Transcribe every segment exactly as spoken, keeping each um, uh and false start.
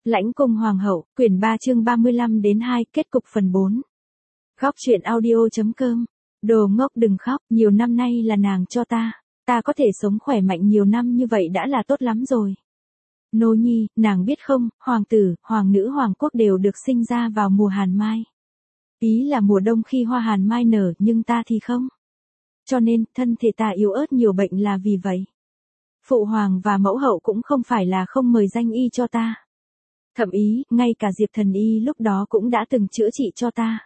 Lãnh cung hoàng hậu, quyển ba chương ba mươi lăm đến hai, kết cục phần bốn. Góc truyện audio.com. Đồ ngốc đừng khóc, nhiều năm nay là nàng cho ta. Ta có thể sống khỏe mạnh nhiều năm như vậy đã là tốt lắm rồi. Nô nhi, nàng biết không, hoàng tử, hoàng nữ hoàng quốc đều được sinh ra vào mùa hàn mai. Ý là mùa đông khi hoa hàn mai nở, nhưng ta thì không. Cho nên, thân thể ta yếu ớt nhiều bệnh là vì vậy. Phụ hoàng và mẫu hậu cũng không phải là không mời danh y cho ta. Thậm ý, ngay cả Diệp Thần Y lúc đó cũng đã từng chữa trị cho ta.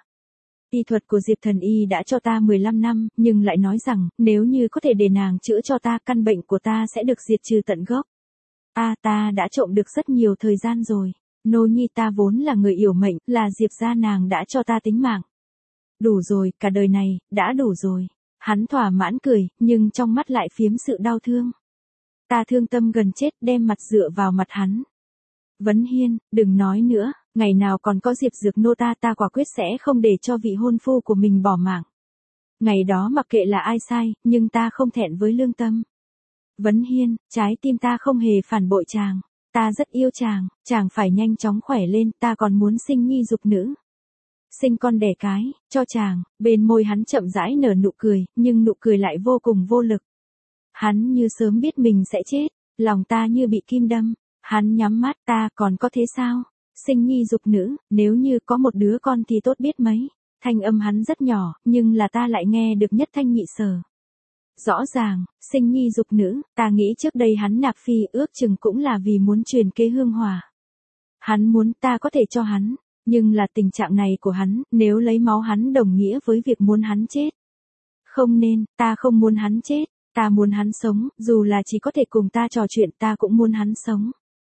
Y thuật của Diệp Thần Y đã cho ta mười lăm năm, nhưng lại nói rằng, nếu như có thể để nàng chữa cho ta, căn bệnh của ta sẽ được diệt trừ tận gốc. A à, ta đã trộm được rất nhiều thời gian rồi. Nô nhi ta vốn là người yểu mệnh, là Diệp gia nàng đã cho ta tính mạng. Đủ rồi, cả đời này, đã đủ rồi. Hắn thỏa mãn cười, nhưng trong mắt lại phiếm sự đau thương. Ta thương tâm gần chết, đem mặt dựa vào mặt hắn. Vấn Hiên, đừng nói nữa, ngày nào còn có Diệp Dược nô ta ta quả quyết sẽ không để cho vị hôn phu của mình bỏ mạng. Ngày đó mặc kệ là ai sai, nhưng ta không thẹn với lương tâm. Vấn Hiên, trái tim ta không hề phản bội chàng, ta rất yêu chàng, chàng phải nhanh chóng khỏe lên, ta còn muốn sinh nhi dục nữ. Sinh con đẻ cái, cho chàng, bên môi hắn chậm rãi nở nụ cười, nhưng nụ cười lại vô cùng vô lực. Hắn như sớm biết mình sẽ chết, lòng ta như bị kim đâm. Hắn nhắm mắt, ta còn có thế sao? Sinh nhi dục nữ, nếu như có một đứa con thì tốt biết mấy. Thanh âm hắn rất nhỏ, nhưng là ta lại nghe được nhất thanh nhị sở. Rõ ràng, sinh nhi dục nữ, ta nghĩ trước đây hắn nạp phi ước chừng cũng là vì muốn truyền kế hương hòa. Hắn muốn ta có thể cho hắn, nhưng là tình trạng này của hắn, nếu lấy máu hắn đồng nghĩa với việc muốn hắn chết. Không nên, ta không muốn hắn chết, ta muốn hắn sống, dù là chỉ có thể cùng ta trò chuyện ta cũng muốn hắn sống.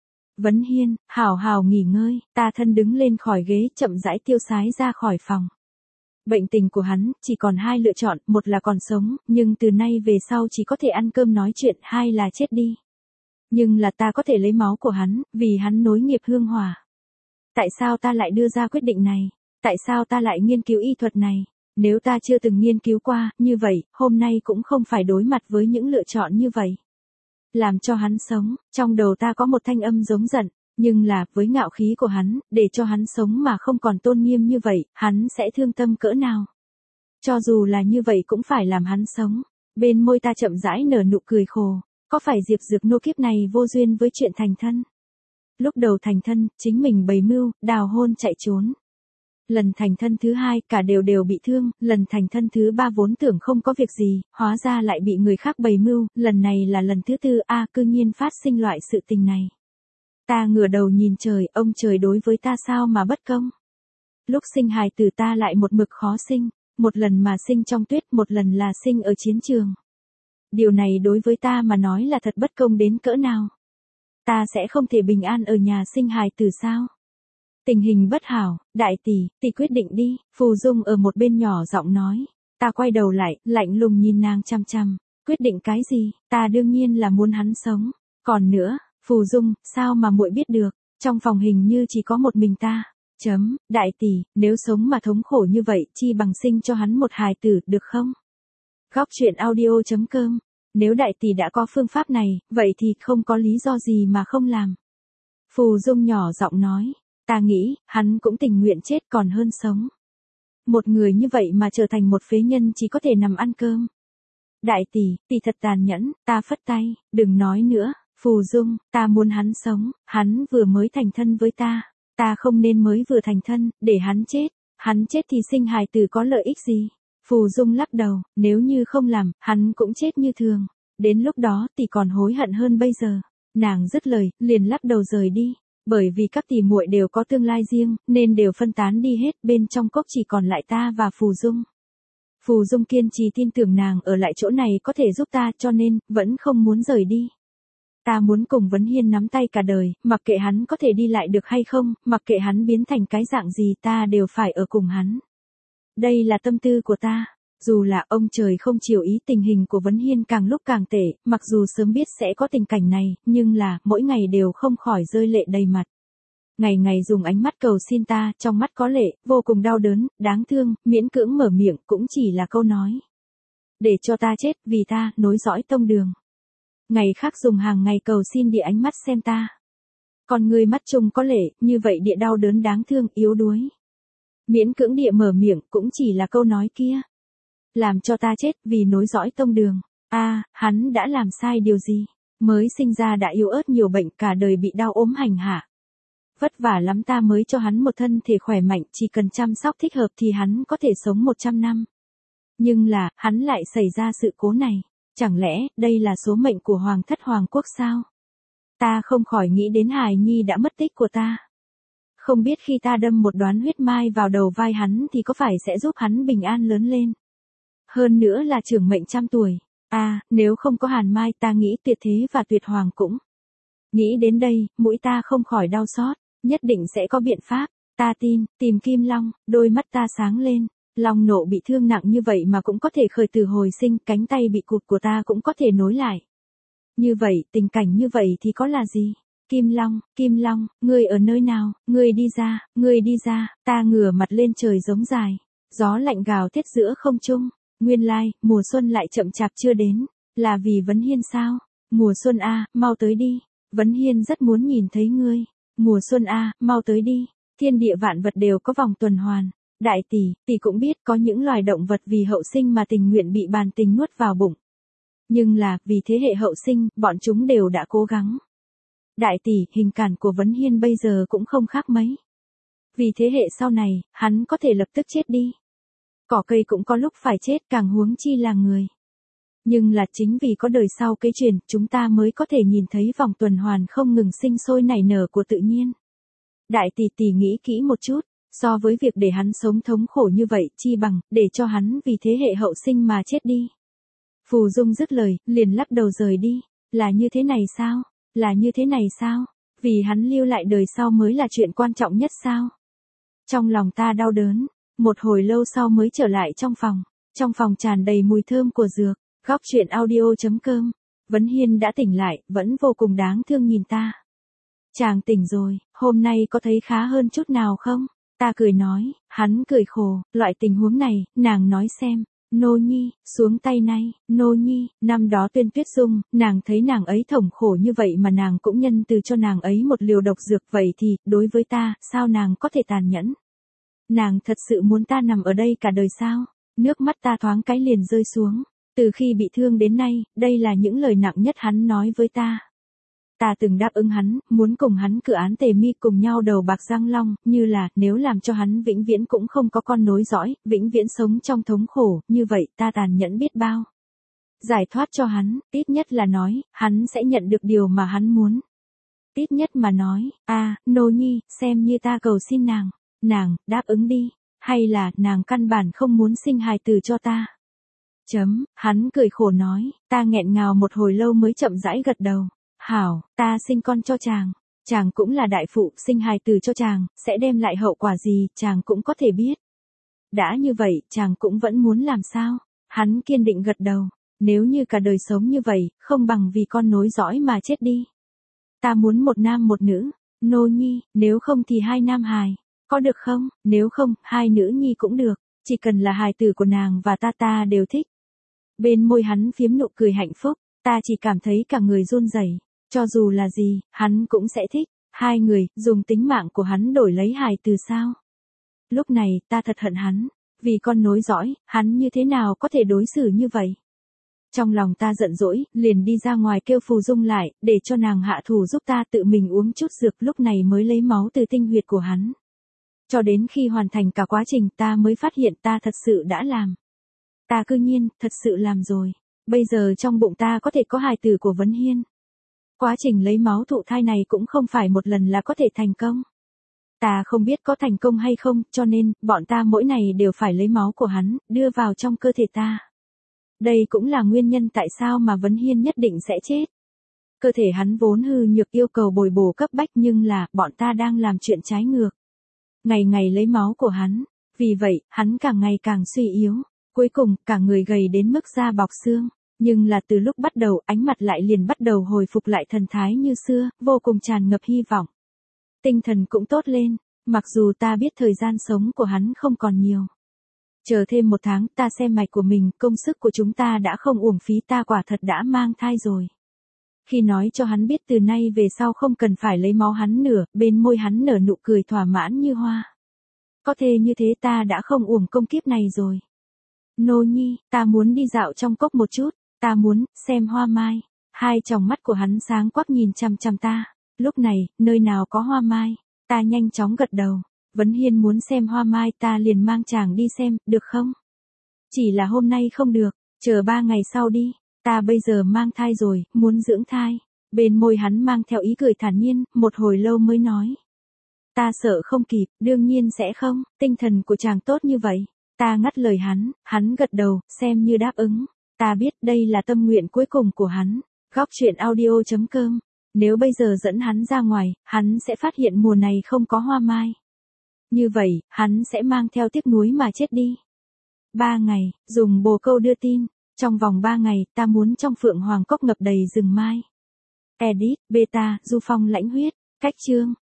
Vấn Hiên, hảo hảo nghỉ ngơi, ta thân đứng lên khỏi ghế chậm rãi tiêu sái ra khỏi phòng. Bệnh tình của hắn, chỉ còn hai lựa chọn, một là còn sống, nhưng từ nay về sau chỉ có thể ăn cơm nói chuyện, hai là chết đi. Nhưng là ta có thể lấy máu của hắn, vì hắn nối nghiệp hương hòa. Tại sao ta lại đưa ra quyết định này? Tại sao ta lại nghiên cứu y thuật này? Nếu ta chưa từng nghiên cứu qua, như vậy, hôm nay cũng không phải đối mặt với những lựa chọn như vậy. Làm cho hắn sống, trong đầu ta có một thanh âm giống giận, nhưng là, với ngạo khí của hắn, để cho hắn sống mà không còn tôn nghiêm như vậy, hắn sẽ thương tâm cỡ nào. Cho dù là như vậy cũng phải làm hắn sống. Bên môi ta chậm rãi nở nụ cười khổ, có phải Diệp Dược nô kiếp này vô duyên với chuyện thành thân? Lúc đầu thành thân, chính mình bày mưu, đào hôn chạy trốn. Lần thành thân thứ hai, cả đều đều bị thương, lần thành thân thứ ba vốn tưởng không có việc gì, hóa ra lại bị người khác bày mưu, lần này là lần thứ tư, a à, cư nhiên phát sinh loại sự tình này. Ta ngửa đầu nhìn trời, ông trời đối với ta sao mà bất công. Lúc sinh hài tử ta lại một mực khó sinh, một lần mà sinh trong tuyết, một lần là sinh ở chiến trường. Điều này đối với ta mà nói là thật bất công đến cỡ nào. Ta sẽ không thể bình an ở nhà sinh hài tử sao? Tình hình bất hảo, đại tỷ, tỷ quyết định đi, Phù Dung ở một bên nhỏ giọng nói. Ta quay đầu lại, lạnh lùng nhìn nàng chăm chăm, quyết định cái gì, ta đương nhiên là muốn hắn sống. Còn nữa, Phù Dung, sao mà muội biết được, trong phòng hình như chỉ có một mình ta. Chấm, đại tỷ, nếu sống mà thống khổ như vậy, chi bằng sinh cho hắn một hài tử, được không? Góc truyện audio.com. Nếu đại tỷ đã có phương pháp này, vậy thì không có lý do gì mà không làm. Phù Dung nhỏ giọng nói. Ta nghĩ, hắn cũng tình nguyện chết còn hơn sống. Một người như vậy mà trở thành một phế nhân chỉ có thể nằm ăn cơm. Đại tỷ, tỷ thật tàn nhẫn, ta phất tay, đừng nói nữa, Phù Dung, ta muốn hắn sống, hắn vừa mới thành thân với ta, ta không nên mới vừa thành thân, để hắn chết, hắn chết thì sinh hài tử có lợi ích gì? Phù Dung lắc đầu, nếu như không làm, hắn cũng chết như thường, đến lúc đó tỷ còn hối hận hơn bây giờ. Nàng dứt lời, liền lắc đầu rời đi. Bởi vì các tỷ muội đều có tương lai riêng, nên đều phân tán đi hết, bên trong cốc chỉ còn lại ta và Phù Dung. Phù Dung kiên trì tin tưởng nàng ở lại chỗ này có thể giúp ta, cho nên, vẫn không muốn rời đi. Ta muốn cùng Vấn Hiên nắm tay cả đời, mặc kệ hắn có thể đi lại được hay không, mặc kệ hắn biến thành cái dạng gì ta đều phải ở cùng hắn. Đây là tâm tư của ta. Dù là ông trời không chiều ý tình hình của Vấn Hiên càng lúc càng tệ, mặc dù sớm biết sẽ có tình cảnh này, nhưng là, mỗi ngày đều không khỏi rơi lệ đầy mặt. Ngày ngày dùng ánh mắt cầu xin ta, trong mắt có lệ, vô cùng đau đớn, đáng thương, miễn cưỡng mở miệng cũng chỉ là câu nói. Để cho ta chết, vì ta, nối dõi tông đường. Ngày khác dùng hàng ngày cầu xin địa ánh mắt xem ta. Con ngươi mắt trông có lệ, như vậy địa đau đớn đáng thương, yếu đuối. Miễn cưỡng địa mở miệng cũng chỉ là câu nói kia. Làm cho ta chết vì nối dõi tông đường. a à, hắn đã làm sai điều gì? Mới sinh ra đã yếu ớt nhiều bệnh, cả đời bị đau ốm hành hạ. Vất vả lắm ta mới cho hắn một thân thể khỏe mạnh, chỉ cần chăm sóc thích hợp thì hắn có thể sống một trăm năm. Nhưng là, hắn lại xảy ra sự cố này. Chẳng lẽ, đây là số mệnh của Hoàng thất Hoàng quốc sao? Ta không khỏi nghĩ đến hài nhi đã mất tích của ta. Không biết khi ta đâm một đoán huyết mai vào đầu vai hắn thì có phải sẽ giúp hắn bình an lớn lên. Hơn nữa là trưởng mệnh trăm tuổi. À, nếu không có hàn mai ta nghĩ tuyệt thế và tuyệt hoàng cũng. Nghĩ đến đây, mũi ta không khỏi đau xót, nhất định sẽ có biện pháp. Ta tin, tìm Kim Long, đôi mắt ta sáng lên. Long nộ bị thương nặng như vậy mà cũng có thể khởi tử hồi sinh, cánh tay bị cụt của ta cũng có thể nối lại. Như vậy, tình cảnh như vậy thì có là gì? Kim Long, Kim Long, ngươi ở nơi nào? Ngươi đi ra, ngươi đi ra. Ta ngửa mặt lên trời giống dài. Gió lạnh gào thét giữa không trung. Nguyên lai, mùa xuân lại chậm chạp chưa đến. Là vì Vấn Hiên sao? Mùa xuân a, mau tới đi. Vấn Hiên rất muốn nhìn thấy ngươi. Mùa xuân a, mau tới đi. Thiên địa vạn vật đều có vòng tuần hoàn. Đại tỷ, tỷ cũng biết có những loài động vật vì hậu sinh mà tình nguyện bị bàn tình nuốt vào bụng. Nhưng là, vì thế hệ hậu sinh, bọn chúng đều đã cố gắng. Đại tỷ, hình cản của Vấn Hiên bây giờ cũng không khác mấy. Vì thế hệ sau này, hắn có thể lập tức chết đi. Cỏ cây cũng có lúc phải chết, càng huống chi là người. Nhưng là chính vì có đời sau cây truyền, chúng ta mới có thể nhìn thấy vòng tuần hoàn không ngừng sinh sôi nảy nở của tự nhiên. Đại tỷ tỷ nghĩ kỹ một chút, so với việc để hắn sống thống khổ như vậy, chi bằng, để cho hắn vì thế hệ hậu sinh mà chết đi. Phù Dung dứt lời, liền lắc đầu rời đi. Là như thế này sao? Là như thế này sao? Vì hắn lưu lại đời sau mới là chuyện quan trọng nhất sao? Trong lòng ta đau đớn, một hồi lâu sau mới trở lại trong phòng. Trong phòng tràn đầy mùi thơm của dược. Góc truyện audio chấm com. Vấn Hiên đã tỉnh lại, vẫn vô cùng đáng thương nhìn ta. Chàng tỉnh rồi, hôm nay có thấy khá hơn chút nào không? Ta cười nói, hắn cười khổ, loại tình huống này, nàng nói xem. Nô nhi, xuống tay nay, nô nhi, năm đó Tuyên Tuyết Dung, nàng thấy nàng ấy thống khổ như vậy mà nàng cũng nhân từ cho nàng ấy một liều độc dược, vậy thì, đối với ta, sao nàng có thể tàn nhẫn? Nàng thật sự muốn ta nằm ở đây cả đời sao? Nước mắt ta thoáng cái liền rơi xuống. Từ khi bị thương đến nay, đây là những lời nặng nhất hắn nói với ta. Ta từng đáp ứng hắn, muốn cùng hắn cử án tề mi cùng nhau đầu bạc răng long, như là, nếu làm cho hắn vĩnh viễn cũng không có con nối dõi, vĩnh viễn sống trong thống khổ, như vậy ta tàn nhẫn biết bao. Giải thoát cho hắn, ít nhất là nói, hắn sẽ nhận được điều mà hắn muốn. Ít nhất mà nói, a nô nhi, xem như ta cầu xin nàng, nàng, đáp ứng đi, hay là, nàng căn bản không muốn sinh hài tử cho ta. Chấm, hắn cười khổ nói, ta nghẹn ngào một hồi lâu mới chậm rãi gật đầu. Hảo, ta sinh con cho chàng, chàng cũng là đại phụ, sinh hài tử cho chàng, sẽ đem lại hậu quả gì, chàng cũng có thể biết. Đã như vậy, chàng cũng vẫn muốn làm sao? Hắn kiên định gật đầu, nếu như cả đời sống như vậy, không bằng vì con nối dõi mà chết đi. Ta muốn một nam một nữ, nô nhi, nếu không thì hai nam hài, có được không? Nếu không, hai nữ nhi cũng được, chỉ cần là hài tử của nàng và ta ta đều thích. Bên môi hắn phiếm nụ cười hạnh phúc, ta chỉ cảm thấy cả người run rẩy. Cho dù là gì, hắn cũng sẽ thích. Hai người, dùng tính mạng của hắn đổi lấy hài từ sao? Lúc này, ta thật hận hắn. Vì con nối dõi, hắn như thế nào có thể đối xử như vậy? Trong lòng ta giận dỗi, liền đi ra ngoài kêu Phù Dung lại, để cho nàng hạ thủ giúp ta tự mình uống chút dược, lúc này mới lấy máu từ tinh huyệt của hắn. Cho đến khi hoàn thành cả quá trình ta mới phát hiện ta thật sự đã làm. Ta cư nhiên, thật sự làm rồi. Bây giờ trong bụng ta có thể có hài tử của Vấn Hiên. Quá trình lấy máu thụ thai này cũng không phải một lần là có thể thành công. Ta không biết có thành công hay không, cho nên, bọn ta mỗi ngày đều phải lấy máu của hắn, đưa vào trong cơ thể ta. Đây cũng là nguyên nhân tại sao mà Vấn Hiên nhất định sẽ chết. Cơ thể hắn vốn hư nhược yêu cầu bồi bổ cấp bách, nhưng là, bọn ta đang làm chuyện trái ngược. Ngày ngày lấy máu của hắn, vì vậy, hắn càng ngày càng suy yếu, cuối cùng, cả người gầy đến mức da bọc xương. Nhưng là từ lúc bắt đầu, ánh mặt lại liền bắt đầu hồi phục lại thần thái như xưa, vô cùng tràn ngập hy vọng. Tinh thần cũng tốt lên, mặc dù ta biết thời gian sống của hắn không còn nhiều. Chờ thêm một tháng, ta xem mạch của mình, công sức của chúng ta đã không uổng phí, ta quả thật đã mang thai rồi. Khi nói cho hắn biết từ nay về sau không cần phải lấy máu hắn nữa, bên môi hắn nở nụ cười thỏa mãn như hoa. Có thể như thế ta đã không uổng công kiếp này rồi. Nô nhi, ta muốn đi dạo trong cốc một chút, ta muốn xem hoa mai. Hai tròng mắt của hắn sáng quắc nhìn chằm chằm ta. Lúc này, nơi nào có hoa mai, ta nhanh chóng gật đầu. Vấn Hiên muốn xem hoa mai ta liền mang chàng đi xem, được không? Chỉ là hôm nay không được, chờ ba ngày sau đi, ta bây giờ mang thai rồi, muốn dưỡng thai. Bên môi hắn mang theo ý cười thản nhiên, một hồi lâu mới nói. Ta sợ không kịp, đương nhiên sẽ không, tinh thần của chàng tốt như vậy. Ta ngắt lời hắn, hắn gật đầu, xem như đáp ứng. Ta biết đây là tâm nguyện cuối cùng của hắn. Góc truyện audio chấm com. Nếu bây giờ dẫn hắn ra ngoài, hắn sẽ phát hiện mùa này không có hoa mai. Như vậy, hắn sẽ mang theo tiếc nuối mà chết đi. Ba ngày, dùng bồ câu đưa tin. Trong vòng ba ngày, ta muốn trong Phượng Hoàng Cốc ngập đầy rừng mai. Edit, Beta, Du Phong lãnh huyết. Cách chương.